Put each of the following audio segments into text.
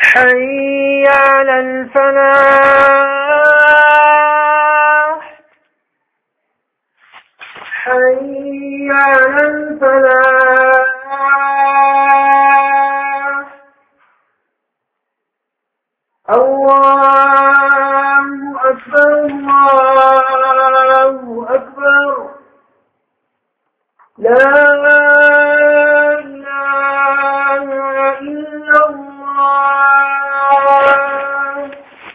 حي على الفلاح حي على الفلاح. الله أكبر الله أكبر. لا إله إلا الله.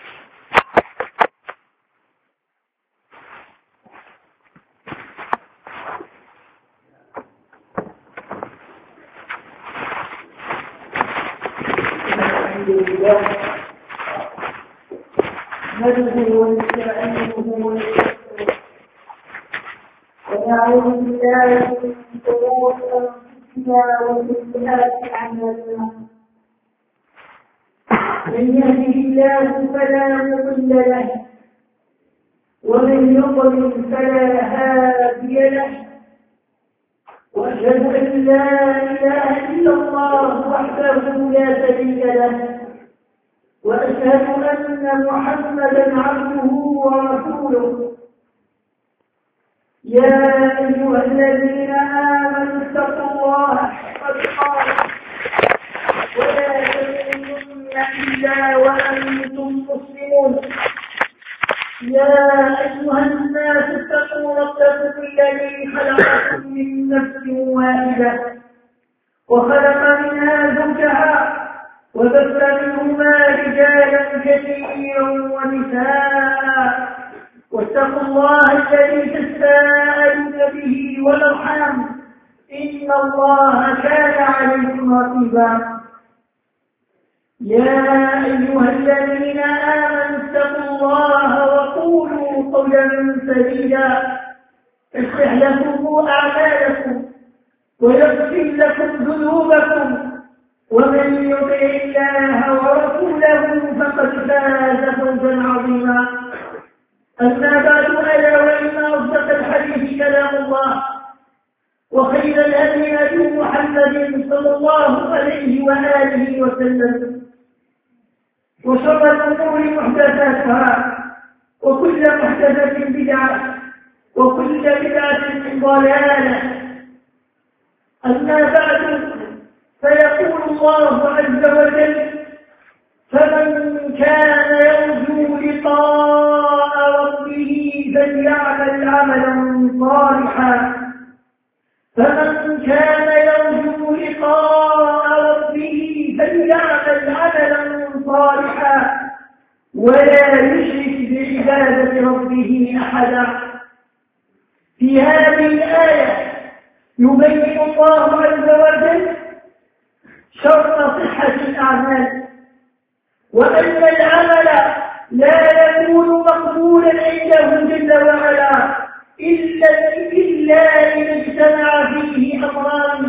الحمد لله نحمده ونستعينه ونستغفره ونعوذ بالله من شرور انفسنا وسيئات اعمالنا. من يهده الله فلا مضل له ومن يضلل فلا هادي له. واشهد ان لا اله الا الله وحده لا شريك له وأشهد أن محمدا عبده ورسوله. يا أيها الذين آمنوا اتقوا الله حق تقاته ولا تموتن إلا وأنتم مسلمون. يا أيها الناس اتقوا ربكم الذي خلقكم من نفس واحدة وخلق منها زوجها وبث منهما رجالا كثيرا ونساء واتقوا الله الذي تساءلون به والارحام ان الله كان عليكم رقيبا. يا ايها الذين امنوا اتقوا الله وقولوا قولا سديدا يصلح لكم اعمالكم ويغفر لكم ذنوبكم ومن يطع الله ورسوله فقد فاز فوزا عظيما. أما بعد ألا وإن أصدق الحديث كلام الله وخير الهدي هدي محمد صلى الله عليه وآله وسلم وشر الأمور محدثاتها وكل محدثة بدعة وكل بدعة ضلالة. أما بعد فيقول الله عز وجل فمن كان يرجو لقاء ربه فليعمل عملا صالحا. فمن كان يرجو لقاء ربه فليعمل عملا صالحا ولا يشرك بعبادة ربه أحدا. في هذه الآية يبين الله عز وجل شرط صحة الأعمال وأن العمل لا يكون مقبولا عنده جل وعلا إلا إذا اجتمع فيه أمران.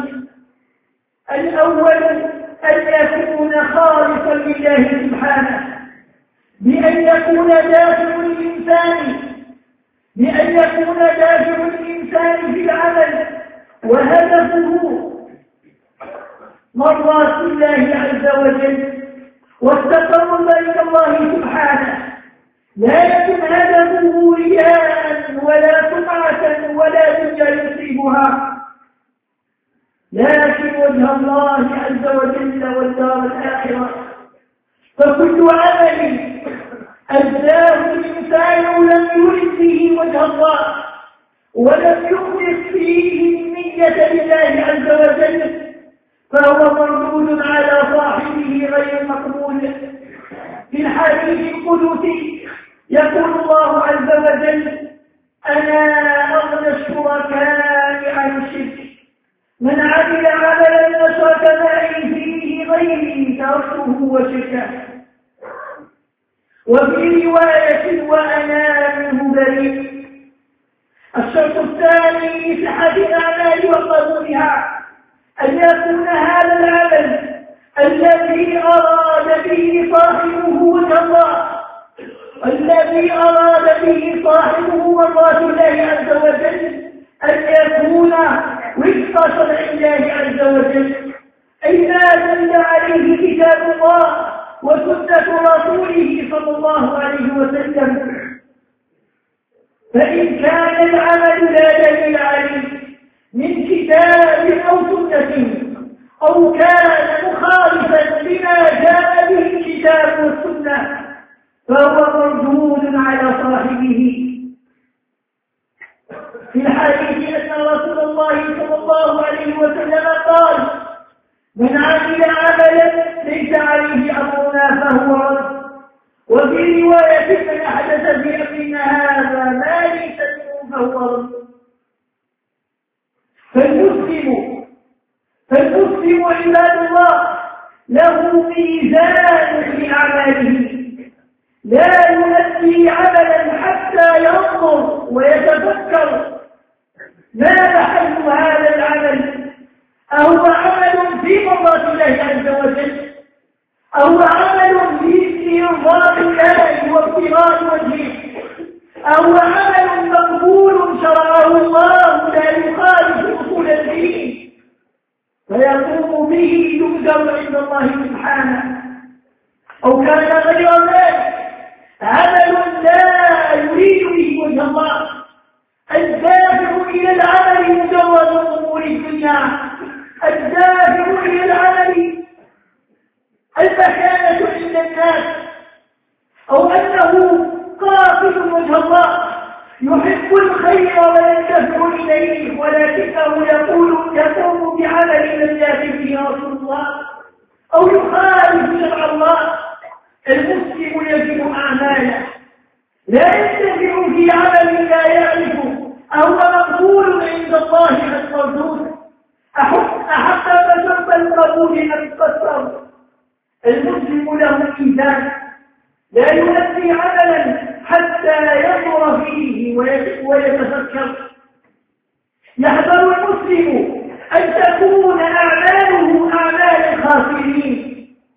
الأول أن يكون خالصا لله سبحانه بأن يكون دافع الإنسان في العمل وهدفه مرضات الله عز وجل والتقرب إلى الله سبحانه. لا يكن هدفه رياء ولا سمعة ولا دنيا يصيبها لكن وجه الله عز وجل والدار الآخرة. فكل عمل أجزاه الإنسان لم يرد فيه وجه الله ولم يخلص فيه النية لله عز وجل فهو مردود على صاحبه غير مقبول. في الحديث القدسي يقول الله عز وجل أنا أغنى الشركاء عن الشرك من عمل عملا أشرك معي فيه غيري تركته وشركه. وفي رواية وأنا منه بريء. الشرط الثاني لصحة الأعمال وقبولها أن يكون هذا العمل الذي أراد به صاحبه وجه الله الذي أراد به صاحبه مرضاة الله عز وجل أن يكون وفق شرع الله عز وجل أي ما دل عليه كتاب الله وسنة رسوله صلى الله عليه وسلم. فإن كان العمل لا دليل عليه من كتاب أو سنة أو كان مخالفا لما جاء به الكتاب والسنة فهو مردود على صاحبه. في الحديث أن رسول الله صلى الله عليه وسلم قال: من عمل عملا ليس عليه أمرنا فهو رد. وفي رواية: من أحدث في أمرنا هذا ما ليس منه فهو رد. فالمسلم عباد الله له ميزان في أعماله، لا يؤدي عملا حتى ينظر ويتفكر ما محل هذا العمل، أهو عمل في مرضاة الله عز وجل، أهو عمل في إرضاء الله وابتغاء وجهه، أهو عمل مقبول شرعه الله لا يخالف أصول الدين فيقوم به يؤجر عند الله سبحانه، أو كان غير ذلك عمل لا يريد به وجه الله، الدافع إلى العمل مجرد أمور الدنيا، الدافع إلى العمل المكانة عند الناس، أو أنه قاصد وجه الله يحب الخير ويندفع إليه، ولكنه يقوم بعمل لم يأت به رسول الله أو يخالف شرع الله. المسلم يجب أعماله لا ينتفع في عمل لا يعرفه أو مقبول عند الله عز وجل، أحق فشرط القبول أن تكسر. المسلم له ميزان لا يؤدي عملا حتى ينظر فيه ويتفكر. يحذر المسلم أن تكون أعماله أعمال الخاسرين.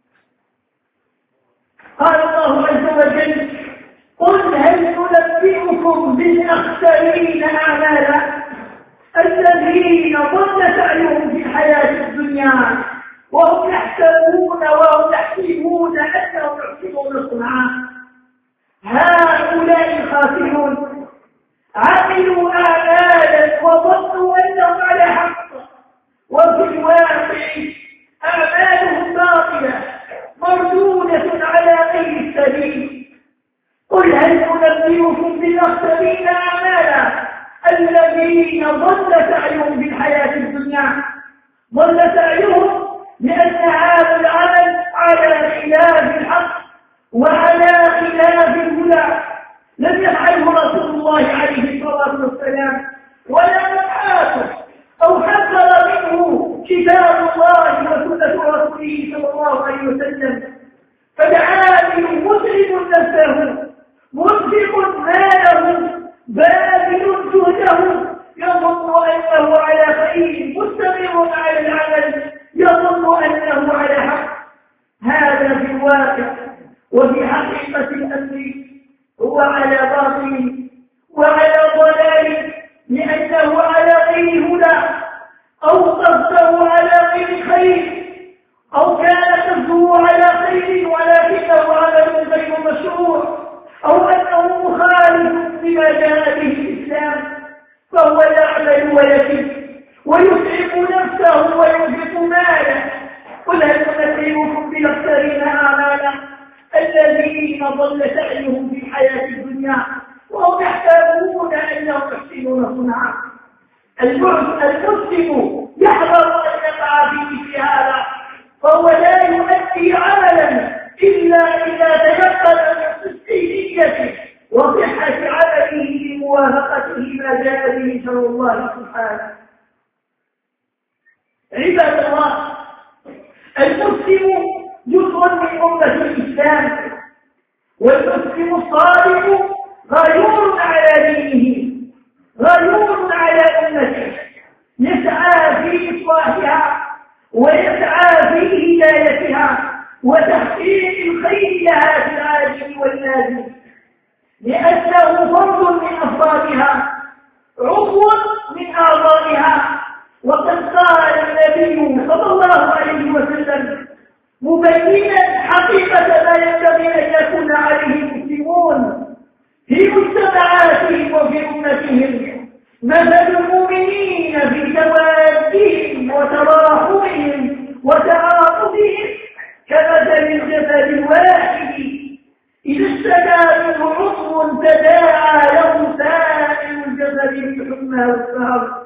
قال الله عز وجل: قل هل ننبئكم بالأخسرين أعمالا الذين ضل سعيهم في الحياة الدنيا وهم يحسبون أنهم يحسنون صنعا. هؤلاء الخاسرون عملوا أعمالا وظنوا أنهم على حق، وفي الواقع أعمالهم باطلة مردودة على غير السبيل. قل هل ننبئكم بالأخسرين أعمالا الذين ضل سعيهم في الحياة الدنيا. ضل سعيهم لأن هذا العمل على خلاف الحق وعلى خلاف الهدى، لم يفعله رسول الله عليه الصلاة والسلام ولا أصحابه، أو حذر منه كتاب الله وسنة رسوله صلى الله عليه وسلم. فالعامل مسلم نفسه، منفق ماله، باذل جهده، يظن أنه على خير، مستمر على العمل، يظن أنه على حق. هذا في الواقع وفي حقيقة الأمر هو على باطل وعلى ضلال، لأنه على غير هدى، أو قصده على غير خير، أو كان قصده على خير ولكنه عمل غير مشروع، أو أنه مخالف لما جاء به الإسلام، فهو يعمل ويكذب ويتعب نفسه وينفق ماله. قل هل ننبئكم بالأخسرين أعمالا الذين ضل سعيهم في الحياة الدنيا وهم يحسبون أنهم يحسنون صنعا. المسلم يحذر أن يقع في مثل هذا، فهو لا يؤدي عملا إلا إذا تيقن من صدق نيته وصحة عمله بموافقته ما جاء به شرع الله سبحانه. عباد الله، المسلم جزء من أمة الإسلام، والمسلم الصادق غيور على دينه، غيور على أمته، يسعى في إصلاحها ويسعى في هدايتها وتحقيق الخير لها في العاجل والنازل، لأنه فرد من أفرادها، عضو من أعضائها. وقد قال النبي صلى الله عليه وسلم مبينا حقيقة ما ينبغي أن يكون عليه المسلمون في مجتمعاتهم وفي أمتهم. مثل المؤمنين في توادهم وتراحمهم وتعاطفهم كمثل الجسد الواحد إذا اشتكى منه عضو تداعى له سائر الجسد بالحمى والسهر.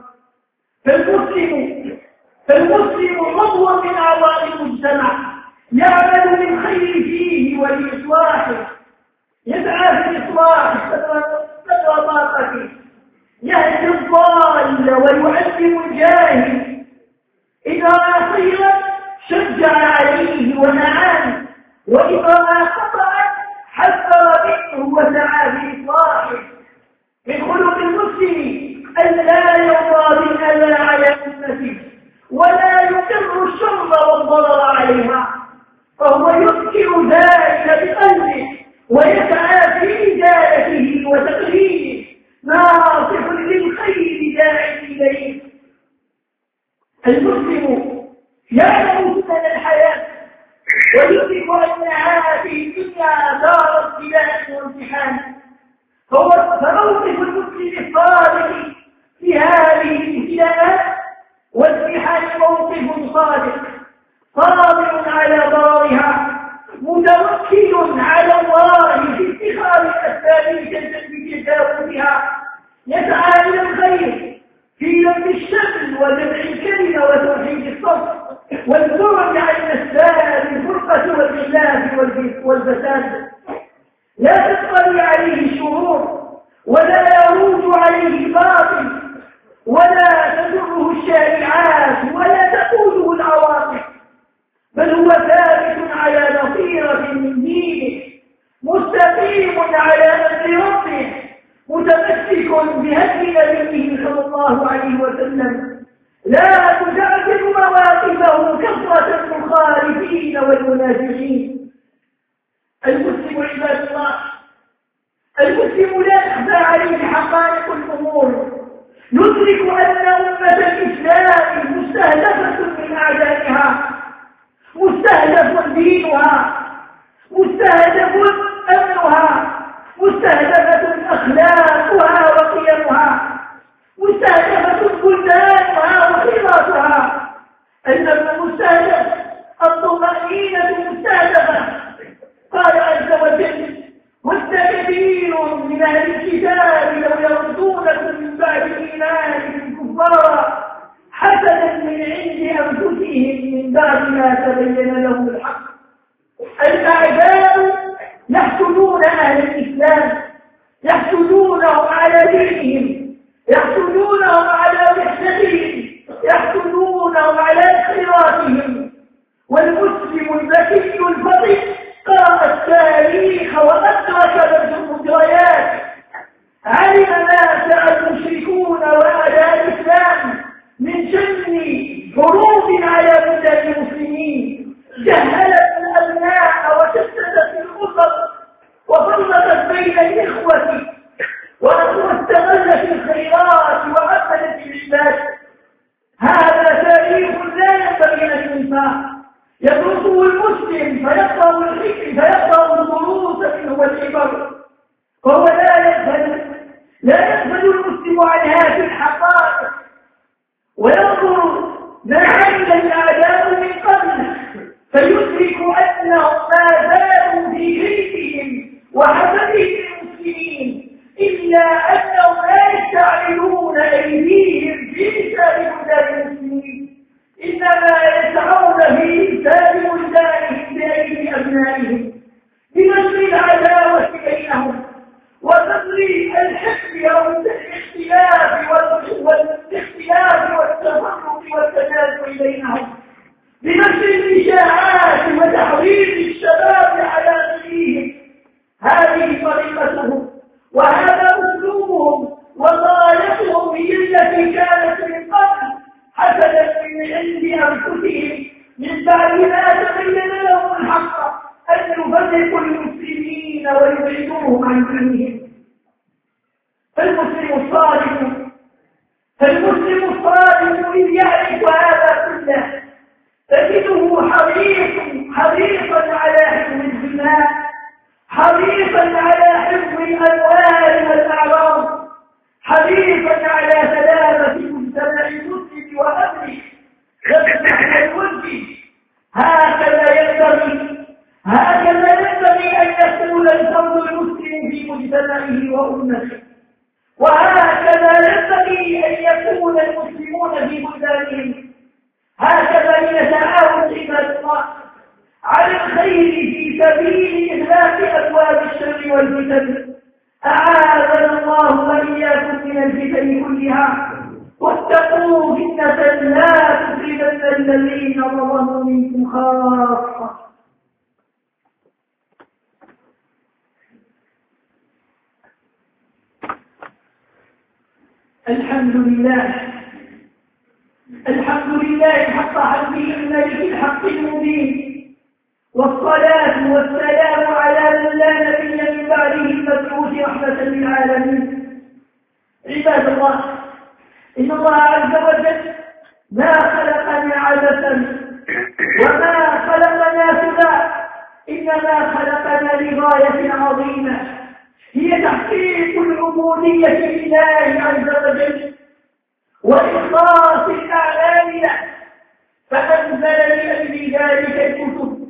فالمسلم عضو من أعضاء المجتمع يعمل بالخير فيه ولإصلاحه، يسعى في الإصلاح قدر طاقته، يهدي الضال ويعلم الجاهل، إذا رأى خيرا شجع عليه ونعاه، وإذا رأى خطأ حذر منه وسعى في إصلاحه. من خلق المسلم أن لا يرضى بالأذى على أمته ولا يقر الشر والضرر عليها، فهو يذكر ذلك بقلبه ويسعى في إزالته وتقليده، ناصح للخير داع إليه. المسلم يعلم سنن الحياة ويدرك أن هذه الدنيا دار ابتلاء وامتحان، فموقف المسلم الصادق في هذه الابتلاءات والامتحان موقف صادق صابر على ضررها، متوكل على الله في اتخاذ الأسباب في تجاوزها، يسعى إلى الخير في لم الشمل وجمع الكلمة وتوحيد الصف والبعد عن أسباب الفرقة والخلاف والفساد. لا تطلع عليه الشرور ولا يروج عليه الباطل ولا تضره الشائعات ولا تقوله العواطف، بل هو ثابت على بصيرة من دينه، مستقيم على أمر ربه، متمسك بهدي نبيه صلى الله عليه وسلم، لا تزعزع مواقفه كثرة المخالفين والمنافقين. المسلم عباد الله، المسلم لا يخفى عليه حقائق الأمور، يدرك أن أمة الإسلام مستهدفة من أعدائها، مستهدف دينها، مستهدف أمنها، مستهدفة أخلاقها وقيمها، مستهدفة بلدانها وخيراتها، إنما المستهدف الطمأنينة مستهدفة. قال عز وجل: ود كثير من أهل الكتاب لو يردونكم من بعد إيمانكم كفارا حسدا من عند أنفسهم من بعد ما تبين لهم الحق. الأعداء يحسدون أهل الإسلام، يحسدونهم على دينهم، يحسدونهم على وحدتهم، يحسدونهم على خيراتهم. والمسلم الذكي الفطن قرأ التاريخ وأدرك المجريات، علم ما سعى المشركون وأعداء الإسلام من شن حروب على بلاد المسلمين، جهلت الأبناء وشتتت الأسر وفرقت بين الإخوة واستغلت الخيرات وعملت العباد. هذا تاريخ لا ينبغي أن ينسى، يدرسه المسلم فيقرأ الدروس منه والعبر، وهو لا يغفل المسلم عن هذه الحقائق، وينظر ما عمل الأعداء من قبل فيدرك أنهم ما زالوا في كيدهم وحسدهم المسلمين، إلا أنهم لا يستعملون أيديهم في لسان بلدان المسلمين، إنما يسعون في لسان بلدانهم بأيدي أبنائهم بنشر العداوة بينهم وتقريب الحقد والاختلاف والتفرق والتنازع بينهم، بنشر الإشاعات وتحريض الشباب على دينهم. هذه طريقتهم وهذا أسلوبهم وغايتهم هي التي كانت من قبل، حسدا من عند أنفسهم من بعد ما تبين لهم الحق أن يفرقوا المسلمين ويبعدوهم عن دينهم. فالمسلم الصادق إذ يعرف هذا كله تجده حريصا على أصحابه وأمته. وهكذا ينبغي أن يكون المسلمون في بلدانهم، هكذا يتعاون عباد الله على الخير في سبيل إغلاق أبواب الشر والفتن. أعاذنا الله وإياكم من الفتن كلها، واتقوا فتنة لا تصيبن الذين ظلموا منكم خاصة. الحمد لله حق حمده الملك الحق المبين، والصلاة والسلام على من لا نبي من بعده المبعوث رحمة للعالمين. عباد الله، إن الله عز وجل ما خلقنا عبثا وما خلقنا سدى، إنما خلقنا لغاية عظيمة هي تحقيق العبودية لله عز وجل وإخلاص الأعمال له، فأنزل لأجل ذلك الكتب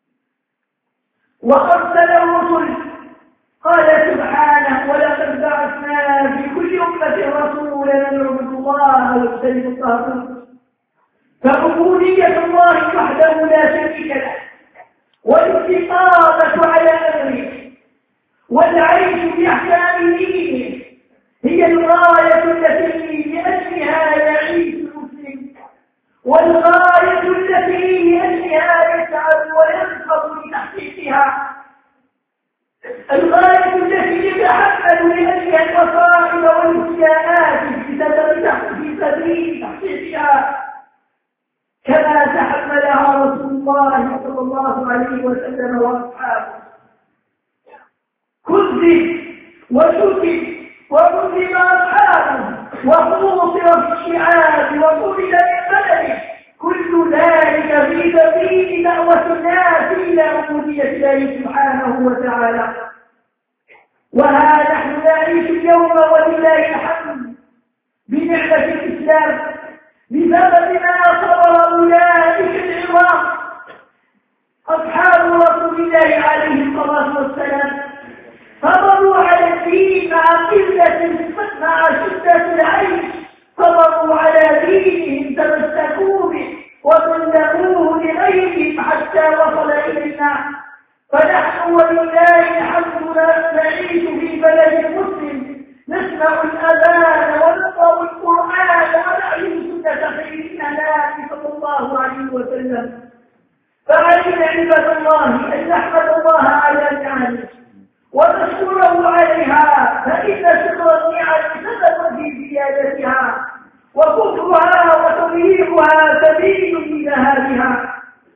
وأرسل الرسل. قال سبحانه: ولقد بعثنا في كل أمة رسولا أن اعبدوا الله واجتنبوا الطاغوت. فعبودية الله وحده لا شريك له، والاستقامة على أمره، والعيش بأحكام دينه هي الغاية التي لأجلها يعيش المسلم، والغاية التي لأجلها يسعد وينهض لتحقيقها، الغاية التي يتحمل لأجلها المصائب والإسيانات في سبيل تحقيقها، كما تحملها رسول الله صلى الله عليه وسلم وأصحابه. كذب وشتم وكذب أصحابه وحوصر في الشعاب وقتل من بلده، كل ذلك في سبيل دعوة الناس إلى عبودية الله سبحانه وتعالى. وها نحن نعيش اليوم ولله الحمد بنعمة الإسلام بسبب ما صبر أولئك العظام أصحاب رسول الله عليه الصلاة والسلام، صبروا على الدين مع شدة العيش، صبروا على دينهم، تمسكوا به وطلقوه لغيرهم حتى وصل إلينا. فنحن ولله الحمد نعيش في بلد مسلم، نسمع الأذان ونقرأ القرآن ونعلم سنة خير الأنام صلى الله عليه وسلم. فعلينا عباد الله أن نحمد الله على نعمه ونشكره عليها، فإن شكر النعم سبب في زيادتها، وكفرها وتضييقها سبيل لذهابها.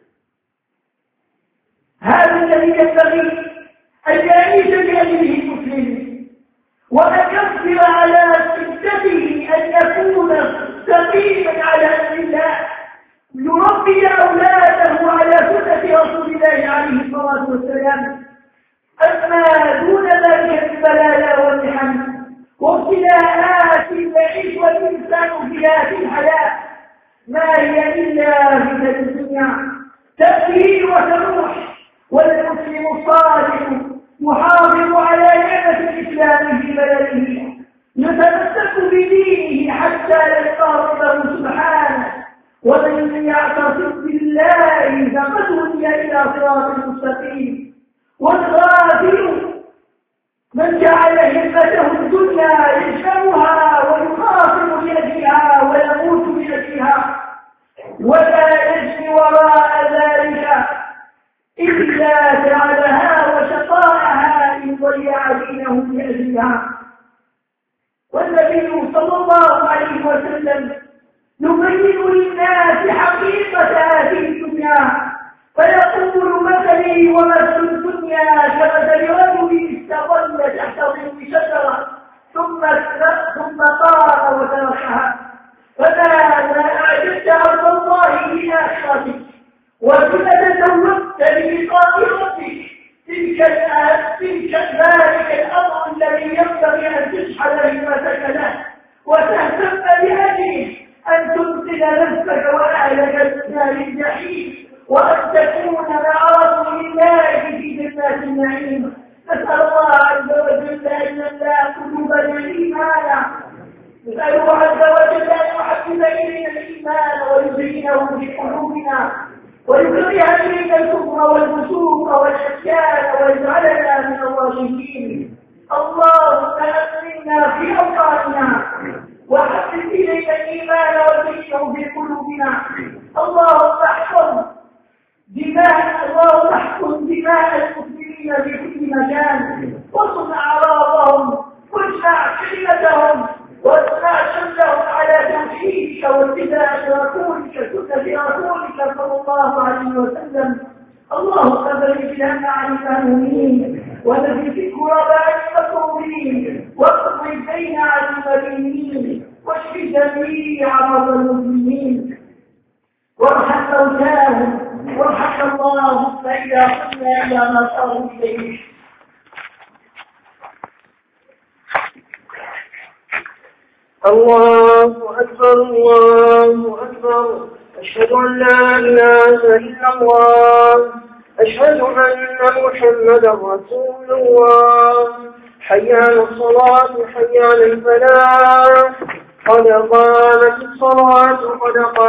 هذا الذي ينبغي أن يعيش بأجله المسلم، وأن يصبر على شدته، أن يكون سقيما على أمر الله، يربي أولاده على سنة رسول الله عليه الصلاة والسلام. أما دون ذلك البلايا والمحن وابتلاءات يعيش الإنسان في هذه الحياة ما هي إلا من الدنيا تأتي وتروح، والمسلم الصالح يحافظ على نعمة الإسلام في بلده، يتمسك بدينه حتى يلقى ربه سبحانه، ومن يعتصم بالله فقد هدي إلى صراط مستقيم. والغافل من جعل همته الدنيا يجمعها ويخاطب بأجلها ويموت بأجلها، ولا يجري وراء ذلك إلا جعلها وشقاءها إن ضيع دينه بأجلها. والنبي صلى الله عليه وسلم يبين للناس حقيقة هذه الدنيا، فيقول: مثلي ومثل الدنيا كمثل رجل استظل تحت ظل شجرة ثم قام وتركها، فماذا أعددت عبد الله لآخرتك وكنت تزودت بلقاء ربك؟ تلك ذلك الأمر الذي ينبغي أن تشحن همتك له وتهتم بأجله، أن تنزل نفسك وأهلك من نار الجحيم، وأن تكون مع رسول الله في جنات النعيم. نسأل الله عز وجل أن نخشاك واجعلنا من الراشدين. اللهم أمنا في أوطاننا وحبب إلينا الإيمان وزينه في قلوبنا. اللهم احفظ دماء المسلمين في كل مكان واصن أعراضهم واجمع كلمتهم واجمع شملهم على توحيدك واتباع رسولك سنة رسولك صلى الله عليه وسلم. اللهم فرج الهم عن المهمومين ونفس الكرب عن المكروبين واقض الدين عن المدينين واشف جميع مرضى المسلمين وارحم موتاهم وارحم اللهم إذا قمنا إلى ما صاروا إليه. الله أكبر الله أكبر. أشهد أن لا إله إلا الله. أشهد أن محمدا رسول الله. حي على الصلاة حي على الفلاح. قد قامت الصلاة قد